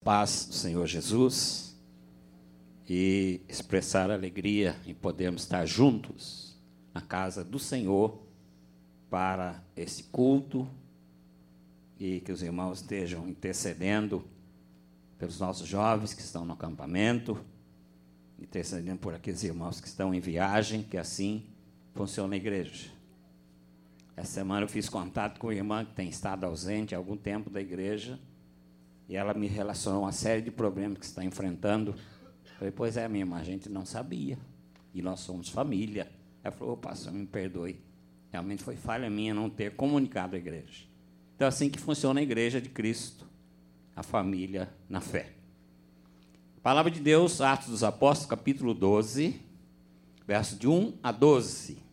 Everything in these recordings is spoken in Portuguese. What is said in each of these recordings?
Paz do Senhor Jesus e expressar alegria em podermos estar juntos na casa do Senhor para esse culto e que os irmãos estejam intercedendo pelos nossos jovens que estão no acampamento, intercedendo por aqueles irmãos que estão em viagem, que assim funciona a igreja. Essa semana eu fiz contato com uma irmã que tem estado ausente há algum tempo da igreja. E ela me relacionou uma série de problemas que está enfrentando. Eu falei, pois é, minha irmã, a gente não sabia. E nós somos família. Ela falou, pastor, me perdoe. Realmente foi falha minha não ter comunicado a igreja. Então, é assim que funciona a igreja de Cristo, a família na fé. Palavra de Deus, Atos dos Apóstolos, capítulo 12, verso de 1 a 12.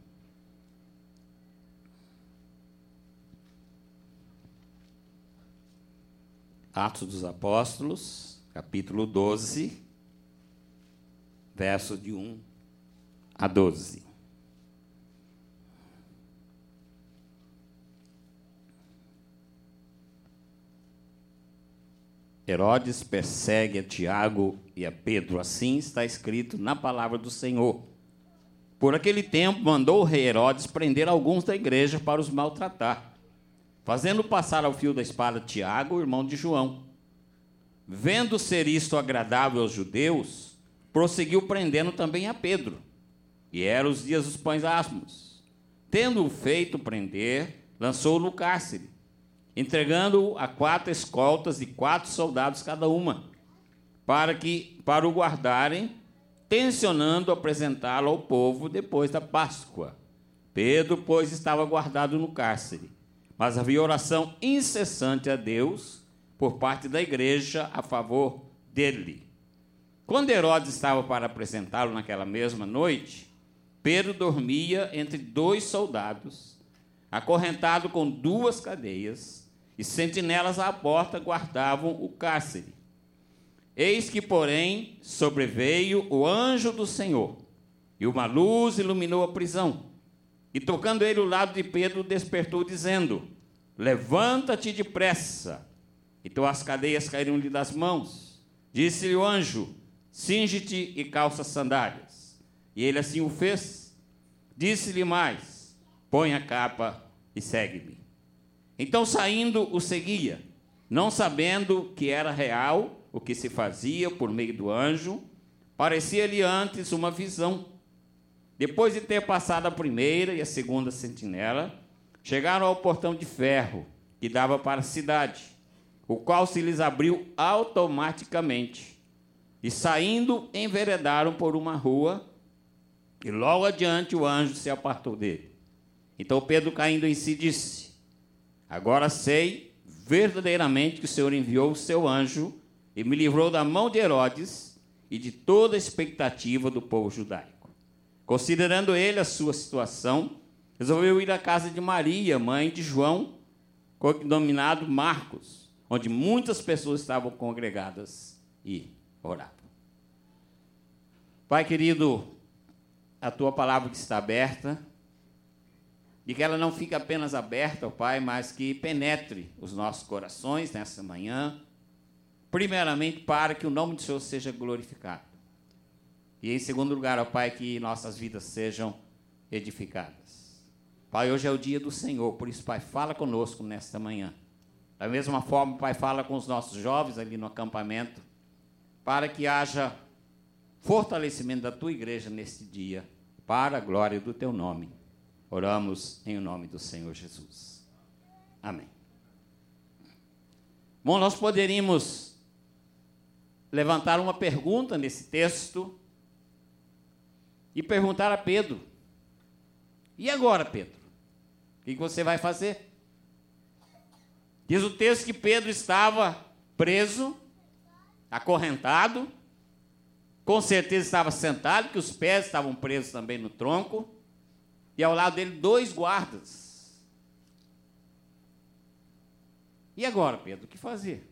Atos dos Apóstolos, capítulo 12, verso de 1 a 12. Herodes persegue a Tiago e a Pedro, assim está escrito na palavra do Senhor. Por aquele tempo, mandou o rei Herodes prender alguns da igreja para os maltratar, fazendo passar ao fio da espada Tiago, irmão de João. Vendo ser isto agradável aos judeus, prosseguiu prendendo também a Pedro. E eram os dias dos pães asmos. Tendo-o feito prender, lançou-o no cárcere, entregando-o a 4 escoltas de 4 soldados cada uma, para o guardarem, tencionando apresentá-lo ao povo depois da Páscoa. Pedro, pois, estava guardado no cárcere. Mas havia oração incessante a Deus por parte da igreja a favor dele. Quando Herodes estava para apresentá-lo naquela mesma noite, Pedro dormia entre 2 soldados, acorrentado com 2 cadeias, e sentinelas à porta guardavam o cárcere. Eis que, porém, sobreveio o anjo do Senhor, e uma luz iluminou a prisão. E tocando ele o lado de Pedro, despertou, dizendo, levanta-te depressa. Então as cadeias caíram-lhe das mãos. Disse-lhe o anjo, cinge-te e calça as sandálias. E ele assim o fez. Disse-lhe mais, põe a capa e segue-me. Então saindo o seguia, não sabendo que era real o que se fazia por meio do anjo, parecia-lhe antes uma visão. Depois de ter passado a primeira e a segunda sentinela, chegaram ao portão de ferro que dava para a cidade, o qual se lhes abriu automaticamente. E saindo, enveredaram por uma rua, e logo adiante o anjo se apartou dele. Então Pedro, caindo em si, disse, agora sei verdadeiramente que o Senhor enviou o seu anjo e me livrou da mão de Herodes e de toda a expectativa do povo judaico. Considerando ele a sua situação, resolveu ir à casa de Maria, mãe de João, denominado Marcos, onde muitas pessoas estavam congregadas e oravam. Pai querido, a tua palavra que está aberta, e que ela não fique apenas aberta, ó Pai, mas que penetre os nossos corações nessa manhã, primeiramente para que o nome do Senhor seja glorificado. E em segundo lugar, ó Pai, que nossas vidas sejam edificadas. Pai, hoje é o dia do Senhor, por isso, Pai, fala conosco nesta manhã. Da mesma forma, Pai, fala com os nossos jovens ali no acampamento, para que haja fortalecimento da Tua igreja neste dia, para a glória do Teu nome. Oramos em nome do Senhor Jesus. Amém. Bom, nós poderíamos levantar uma pergunta nesse texto e perguntar a Pedro, e agora, Pedro? O que você vai fazer? Diz o texto que Pedro estava preso, acorrentado, com certeza estava sentado, que os pés estavam presos também no tronco, e ao lado dele 2 guardas. E agora, Pedro, o que fazer?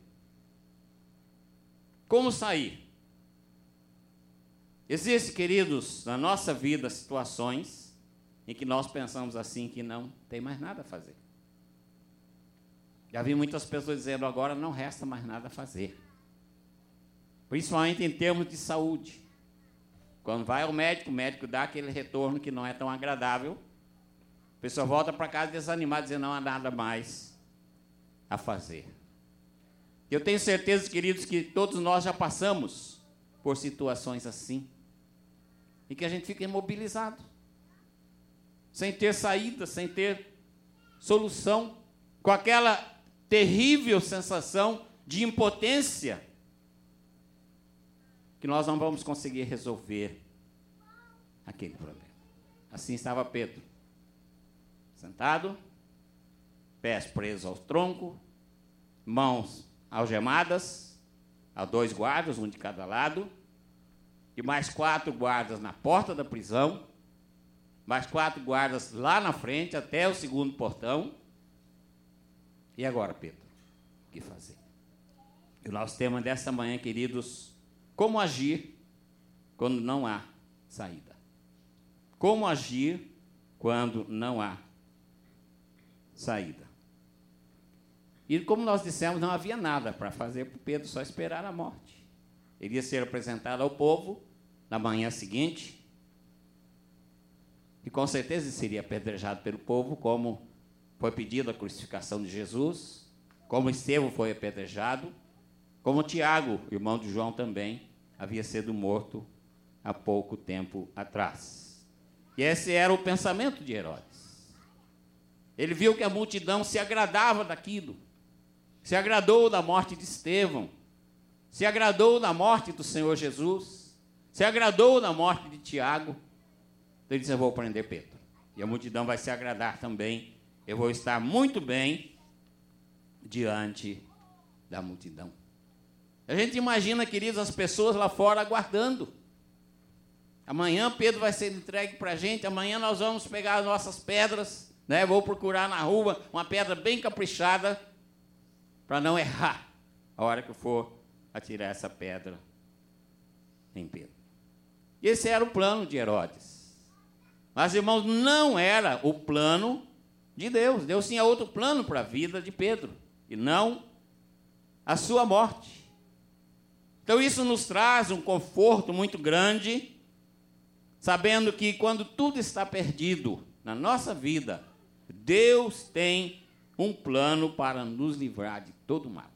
Como sair? Existem, queridos, na nossa vida situações em que nós pensamos assim que não tem mais nada a fazer. Já vi muitas pessoas dizendo, agora não resta mais nada a fazer. principalmente em termos de saúde. Quando vai ao médico, o médico dá aquele retorno que não é tão agradável, a pessoa volta para casa desanimada, dizendo, não há nada mais a fazer. Eu tenho certeza, queridos, que todos nós já passamos por situações assim, e que a gente fica imobilizado, sem ter saída, sem ter solução, com aquela terrível sensação de impotência, que nós não vamos conseguir resolver aquele problema. Assim estava Pedro, sentado, pés presos ao tronco, mãos algemadas, a 2 guardas, um de cada lado, e mais 4 guardas na porta da prisão, mais 4 guardas lá na frente, até o segundo portão. E agora, Pedro, o que fazer? E o nosso tema desta manhã, queridos, como agir quando não há saída? Como agir quando não há saída? E como nós dissemos, não havia nada para fazer para Pedro, só esperar a morte. Ele ia ser apresentado ao povo na manhã seguinte, e com certeza seria apedrejado pelo povo, como foi pedido a crucificação de Jesus, como Estevão foi apedrejado, como Tiago, irmão de João, também havia sido morto há pouco tempo atrás. E esse era o pensamento de Herodes. Ele viu que a multidão se agradava daquilo, se agradou da morte de Estevão, se agradou da morte do Senhor Jesus, se agradou da morte de Tiago. Então ele disse, eu vou prender Pedro, e a multidão vai se agradar também, eu vou estar muito bem diante da multidão. A gente imagina, queridos, as pessoas lá fora aguardando. Amanhã Pedro vai ser entregue para a gente, amanhã nós vamos pegar as nossas pedras, né? Vou procurar na rua uma pedra bem caprichada, para não errar a hora que eu for atirar essa pedra em Pedro. E esse era o plano de Herodes. Mas, irmãos, não era o plano de Deus. Deus tinha outro plano para a vida de Pedro, e não a sua morte. Então, isso nos traz um conforto muito grande, sabendo que quando tudo está perdido na nossa vida, Deus tem um plano para nos livrar de todo mal.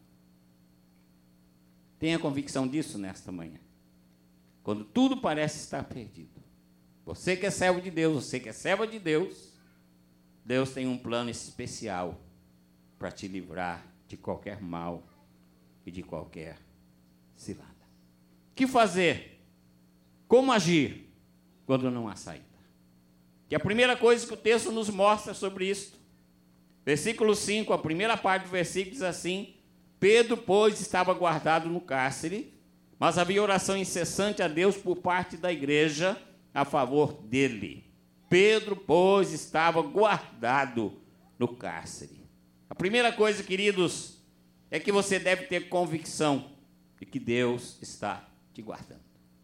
Tenha convicção disso nesta manhã. Quando tudo parece estar perdido, você que é servo de Deus, você que é serva de Deus, Deus tem um plano especial para te livrar de qualquer mal e de qualquer cilada. O que fazer? Como agir quando não há saída? E a primeira coisa que o texto nos mostra sobre isso, versículo 5, a primeira parte do versículo diz assim, Pedro, pois, estava guardado no cárcere, mas havia oração incessante a Deus por parte da igreja a favor dele. Pedro, pois, estava guardado no cárcere. A primeira coisa, queridos, é que você deve ter convicção de que Deus está te guardando.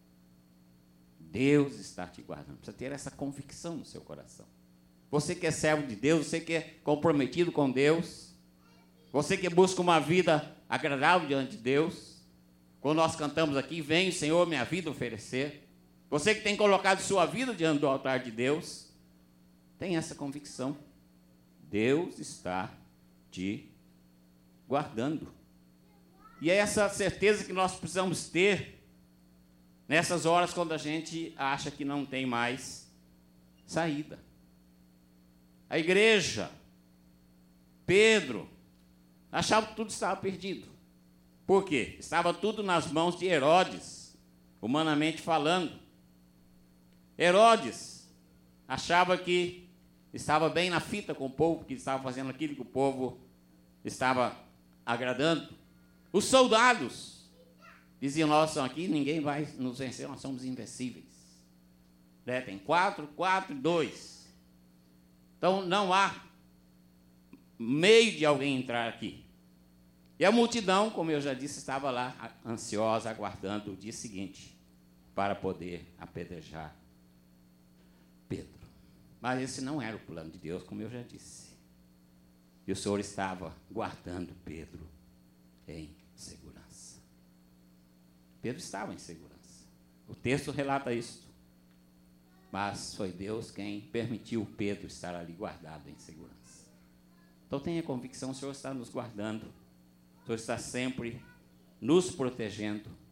Deus está te guardando. Precisa ter essa convicção no seu coração. Você que é servo de Deus, você que é comprometido com Deus, você que busca uma vida agradável diante de Deus, quando nós cantamos aqui, vem, Senhor, minha vida oferecer. Você que tem colocado sua vida diante do altar de Deus, tem essa convicção. Deus está te guardando. E é essa certeza que nós precisamos ter nessas horas quando a gente acha que não tem mais saída. A igreja, Pedro, achava que tudo estava perdido. Por quê? Estava tudo nas mãos de Herodes, humanamente falando. Herodes achava que estava bem na fita com o povo, que estava fazendo aquilo que o povo estava agradando. Os soldados diziam, nós estamos aqui, ninguém vai nos vencer, nós somos invencíveis. Tem 4, 2. Então não há meio de alguém entrar aqui. E a multidão, como eu já disse, estava lá ansiosa, aguardando o dia seguinte para poder apedrejar Pedro. Mas esse não era o plano de Deus, como eu já disse. E o Senhor estava guardando Pedro em segurança. Pedro estava em segurança. O texto relata isso. Mas foi Deus quem permitiu Pedro estar ali guardado em segurança. Então tenha convicção, o Senhor está nos guardando. O Senhor está sempre nos protegendo.